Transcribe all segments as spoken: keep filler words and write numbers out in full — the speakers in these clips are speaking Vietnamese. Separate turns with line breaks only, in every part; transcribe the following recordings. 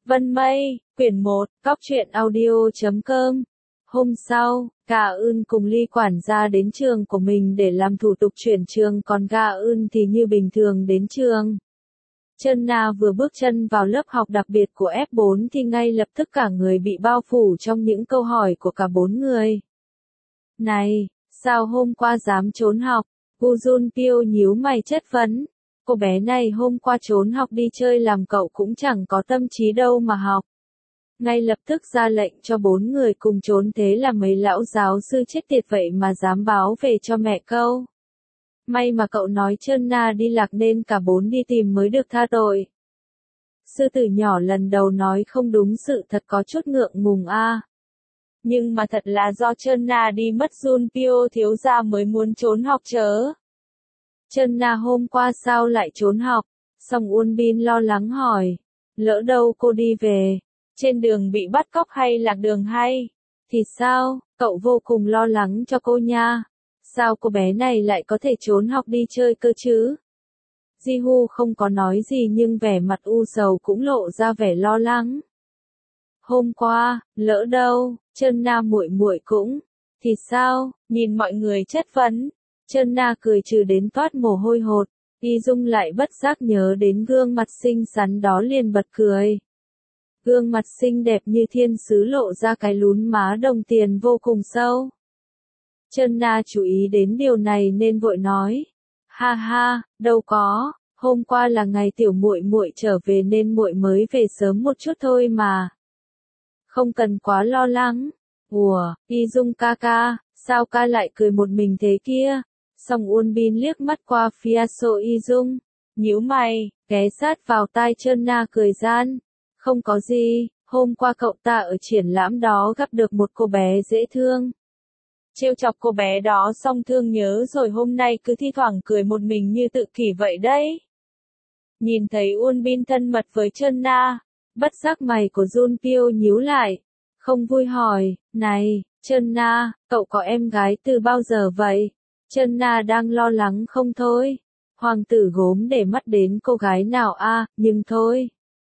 Vân Mây, quyển một, cóc truyện audio chấm com. Hôm sau, Gà Ưn cùng Ly quản gia đến trường của mình để làm thủ tục chuyển trường, còn Gà Ưn thì như bình thường đến trường. Chân Na vừa bước chân vào lớp học đặc biệt của ép bốn thì ngay lập tức cả người bị bao phủ trong những câu hỏi của cả bốn người. Này, sao hôm qua dám trốn học? Gu Junpyo nhíu mày chất vấn. Cô bé này hôm qua trốn học đi chơi làm cậu cũng chẳng có tâm trí đâu mà học. Ngay lập tức ra lệnh cho bốn người cùng trốn, thế là mấy lão giáo sư chết tiệt vậy mà dám báo về cho mẹ câu. May mà cậu nói Chân Na đi lạc nên cả bốn đi tìm mới được tha tội. Sư tử nhỏ lần đầu nói không đúng sự thật, có chút ngượng ngùng a. À. Nhưng mà thật là do Chân Na đi mất Junpyo thiếu gia mới muốn trốn học chớ. Chân Na hôm qua sao lại trốn học? Song Uôn Bin lo lắng hỏi. Lỡ đâu cô đi về, trên đường bị bắt cóc hay lạc đường hay? Thì sao, cậu vô cùng lo lắng cho cô nha. Sao cô bé này lại có thể trốn học đi chơi cơ chứ? Ji-hu không có nói gì nhưng vẻ mặt u sầu cũng lộ ra vẻ lo lắng. Hôm qua, lỡ đâu, Chân Na muội muội cũng. Thì sao, nhìn mọi người chất vấn. Chân Na cười trừ đến toát mồ hôi hột, Y Dung lại bất giác nhớ đến gương mặt xinh xắn đó liền bật cười. Gương mặt xinh đẹp như thiên sứ lộ ra cái lún má đồng tiền vô cùng sâu. Chân Na chú ý đến điều này nên vội nói, ha ha, đâu có, hôm qua là ngày tiểu muội muội trở về nên muội mới về sớm một chút thôi mà. Không cần quá lo lắng. Ủa, Y Dung ca ca, sao ca lại cười một mình thế kia? Song Uôn Bin liếc mắt qua phía So Y Dung, nhíu mày, ghé sát vào tai Chân Na cười gian. Không có gì, hôm qua cậu ta ở triển lãm đó gặp được một cô bé dễ thương. Trêu chọc cô bé đó xong thương nhớ rồi hôm nay cứ thi thoảng cười một mình như tự kỷ vậy đấy. Nhìn thấy Uôn Bin thân mật với Chân Na, bất giác mày của Junpyo nhíu lại, không vui hỏi, này, Chân Na, cậu có em gái từ bao giờ vậy? Chân Na đang lo lắng không thôi. Hoàng tử gốm để mắt đến cô gái nào a, à, nhưng thôi.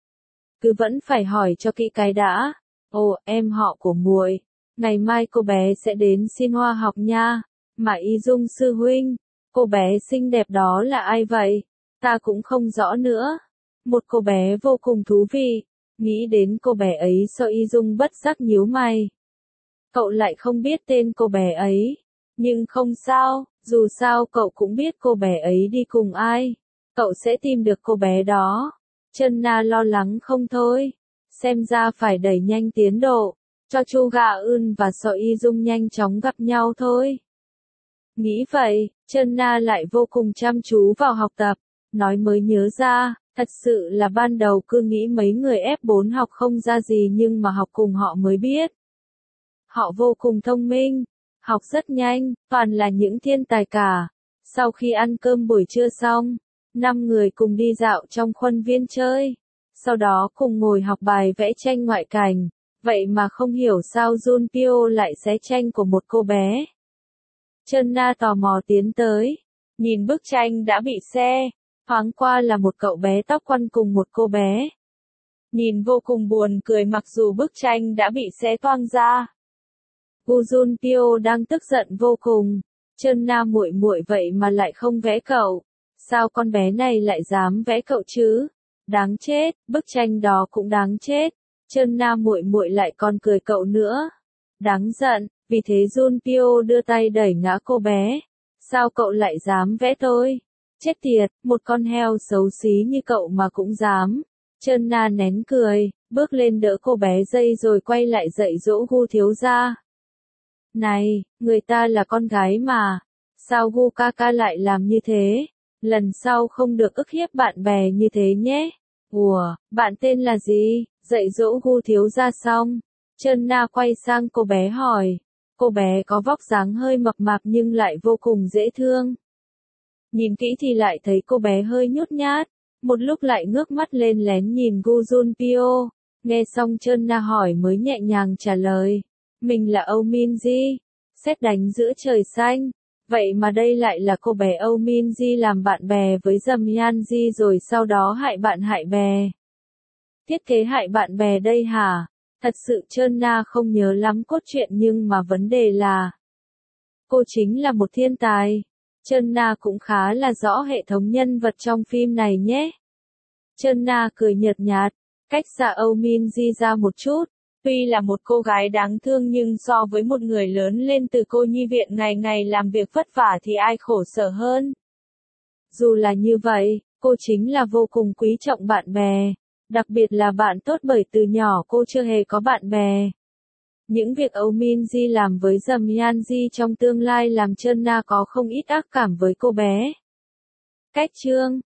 Cứ vẫn phải hỏi cho kỹ cái đã. Ồ, em họ của muội. Ngày mai cô bé sẽ đến xin hoa học nha. Mà Y Dung sư huynh, cô bé xinh đẹp đó là ai vậy? Ta cũng không rõ nữa. Một cô bé vô cùng thú vị. Nghĩ đến cô bé ấy So Y Dung bất giác nhíu mày. Cậu lại không biết tên cô bé ấy. Nhưng không sao, dù sao cậu cũng biết cô bé ấy đi cùng ai. Cậu sẽ tìm được cô bé đó. Chân Na lo lắng không thôi. Xem ra phải đẩy nhanh tiến độ, cho Chu Gà Ưn và So Y Dung nhanh chóng gặp nhau thôi. Nghĩ vậy, Chân Na lại vô cùng chăm chú vào học tập. Nói mới nhớ ra, thật sự là ban đầu cứ nghĩ mấy người ép bốn học không ra gì nhưng mà học cùng họ mới biết. Họ vô cùng thông minh. Học rất nhanh, toàn là những thiên tài cả. Sau khi ăn cơm buổi trưa xong, năm người cùng đi dạo trong khuôn viên chơi. Sau đó cùng ngồi học bài vẽ tranh ngoại cảnh. Vậy mà không hiểu sao Junpyo lại xé tranh của một cô bé. Chân Na tò mò tiến tới. Nhìn bức tranh đã bị xé. Thoáng qua là một cậu bé tóc quăn cùng một cô bé. Nhìn vô cùng buồn cười mặc dù bức tranh đã bị xé toang ra. Gu Junpyo đang tức giận vô cùng. Chân Na muội muội vậy mà lại không vẽ cậu. Sao con bé này lại dám vẽ cậu chứ? Đáng chết, bức tranh đó cũng đáng chết. Chân Na muội muội lại còn cười cậu nữa. Đáng giận, vì thế Junpyo đưa tay đẩy ngã cô bé. Sao cậu lại dám vẽ tôi? Chết tiệt, một con heo xấu xí như cậu mà cũng dám. Chân Na nén cười, bước lên đỡ cô bé dây rồi quay lại dạy dỗ Gu thiếu gia. Này, người ta là con gái mà. Sao Gu ca ca lại làm như thế? Lần sau không được ức hiếp bạn bè như thế nhé. Ủa, bạn tên là gì? Dạy dỗ Gu thiếu gia xong. Chân Na quay sang cô bé hỏi. Cô bé có vóc dáng hơi mập mạp nhưng lại vô cùng dễ thương. Nhìn kỹ thì lại thấy cô bé hơi nhút nhát. Một lúc lại ngước mắt lên lén nhìn Gu Junpyo. Nghe xong Chân Na hỏi mới nhẹ nhàng trả lời. Mình là Âu Min Ji. Sét đánh giữa trời xanh. Vậy mà đây lại là cô bé Âu Min Ji làm bạn bè với Dầm Yan Ji rồi sau đó hại bạn hại bè. Thiết kế hại bạn bè đây hả? Thật sự Trơn Na không nhớ lắm cốt truyện nhưng mà vấn đề là cô chính là một thiên tài. Trơn Na cũng khá là rõ hệ thống nhân vật trong phim này nhé. Trơn Na cười nhợt nhạt, cách xa Âu Min Ji ra một chút. Tuy là một cô gái đáng thương nhưng so với một người lớn lên từ cô nhi viện ngày ngày làm việc vất vả thì ai khổ sở hơn. Dù là như vậy, cô chính là vô cùng quý trọng bạn bè. Đặc biệt là bạn tốt bởi từ nhỏ cô chưa hề có bạn bè. Những việc Âu Min Ji làm với Dầm Yan Ji trong tương lai làm Trơn Na có không ít ác cảm với cô bé. Cách chương